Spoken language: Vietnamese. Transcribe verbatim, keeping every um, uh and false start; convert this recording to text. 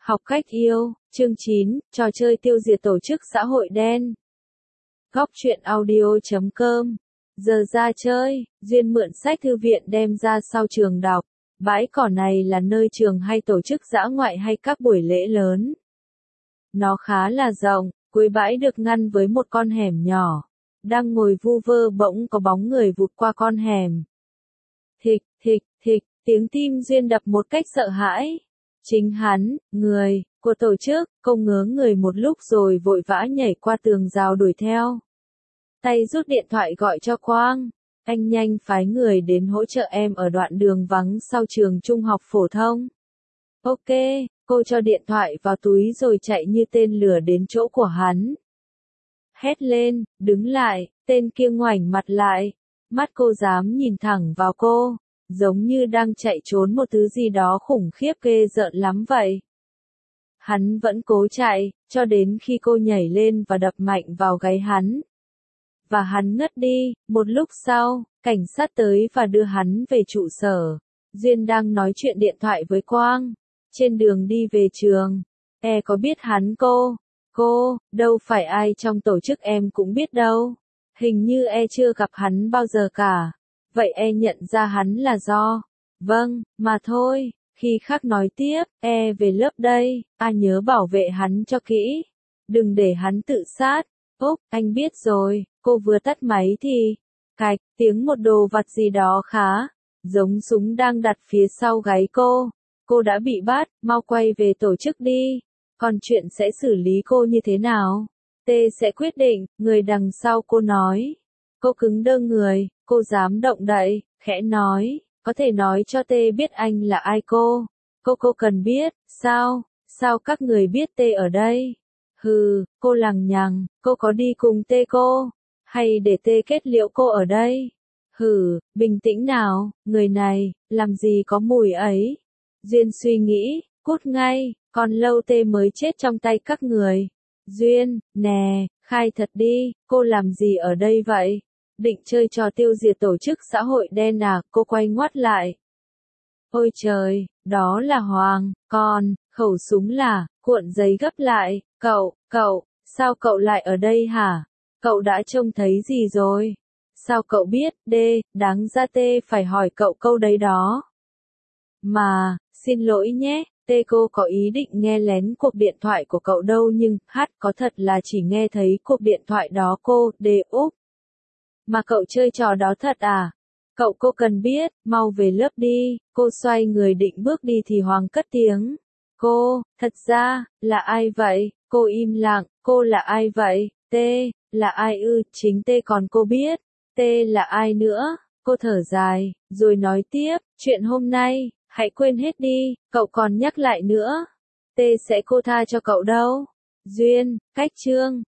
Học cách yêu, chương chín, trò chơi tiêu diệt tổ chức xã hội đen. Góc truyện audio chấm com. Giờ ra chơi, Duyên mượn sách thư viện đem ra sau trường đọc. Bãi cỏ này là nơi trường hay tổ chức dã ngoại hay các buổi lễ lớn. Nó khá là rộng, cuối bãi được ngăn với một con hẻm nhỏ. Đang ngồi vu vơ bỗng có bóng người vụt qua con hẻm. Thịch, thịch, thịch, tiếng tim Duyên đập một cách sợ hãi. Chính hắn, người, của tổ chức, cô ngớ người một lúc rồi vội vã nhảy qua tường rào đuổi theo. Tay rút điện thoại gọi cho Quang. Anh nhanh phái người đến hỗ trợ em ở đoạn đường vắng sau trường trung học phổ thông. Ok, cô cho điện thoại vào túi rồi chạy như tên lửa đến chỗ của hắn. Hét lên, đứng lại, tên kia ngoảnh mặt lại. Mắt cô dám nhìn thẳng vào cô, giống như đang chạy trốn một thứ gì đó khủng khiếp ghê rợn lắm vậy. Hắn vẫn cố chạy, cho đến khi cô nhảy lên và đập mạnh vào gáy hắn. Và hắn ngất đi, một lúc sau, cảnh sát tới và đưa hắn về trụ sở. Duyên đang nói chuyện điện thoại với Quang. Trên đường đi về trường, e có biết hắn cô? Cô, đâu phải ai trong tổ chức em cũng biết đâu. Hình như e chưa gặp hắn bao giờ cả. Vậy e nhận ra hắn là do. Vâng, mà thôi, khi khác nói tiếp, e về lớp đây, a nhớ bảo vệ hắn cho kỹ. Đừng để hắn tự sát. Úc, anh biết rồi, cô vừa tắt máy thì, cạch, tiếng một đồ vật gì đó khá, giống súng đang đặt phía sau gáy cô. Cô đã bị bắt, mau quay về tổ chức đi. Còn chuyện sẽ xử lý cô như thế nào? T sẽ quyết định, người đằng sau cô nói. Cô cứng đơ người, cô dám động đậy, khẽ nói, có thể nói cho T biết anh là ai cô. Cô cô cần biết, sao, sao các người biết T ở đây? Hừ, cô lằng nhằng, cô có đi cùng T cô? Hay để T kết liễu cô ở đây? Hừ, bình tĩnh nào, người này, làm gì có mùi ấy? Duyên suy nghĩ, cút ngay, còn lâu T mới chết trong tay các người. Duyên, nè, khai thật đi, cô làm gì ở đây vậy? Định chơi trò tiêu diệt tổ chức xã hội đen à? Cô quay ngoắt lại. Ôi trời, đó là Hoàng, còn, khẩu súng là, cuộn giấy gấp lại, cậu, cậu, sao cậu lại ở đây hả? Cậu đã trông thấy gì rồi? Sao cậu biết, D, đáng ra T phải hỏi cậu câu đấy đó. Mà, xin lỗi nhé, T cô có ý định nghe lén cuộc điện thoại của cậu đâu nhưng, H có thật là chỉ nghe thấy cuộc điện thoại đó cô, D Úc. Mà cậu chơi trò đó thật à? Cậu cô cần biết, mau về lớp đi. Cô xoay người định bước đi thì Hoàng cất tiếng. Cô, thật ra, là ai vậy? Cô im lặng, cô là ai vậy? T, là ai ư? Chính T còn cô biết. T là ai nữa? Cô thở dài, rồi nói tiếp, chuyện hôm nay, hãy quên hết đi, cậu còn nhắc lại nữa. T sẽ cô tha cho cậu đâu. Duyên, cách chương.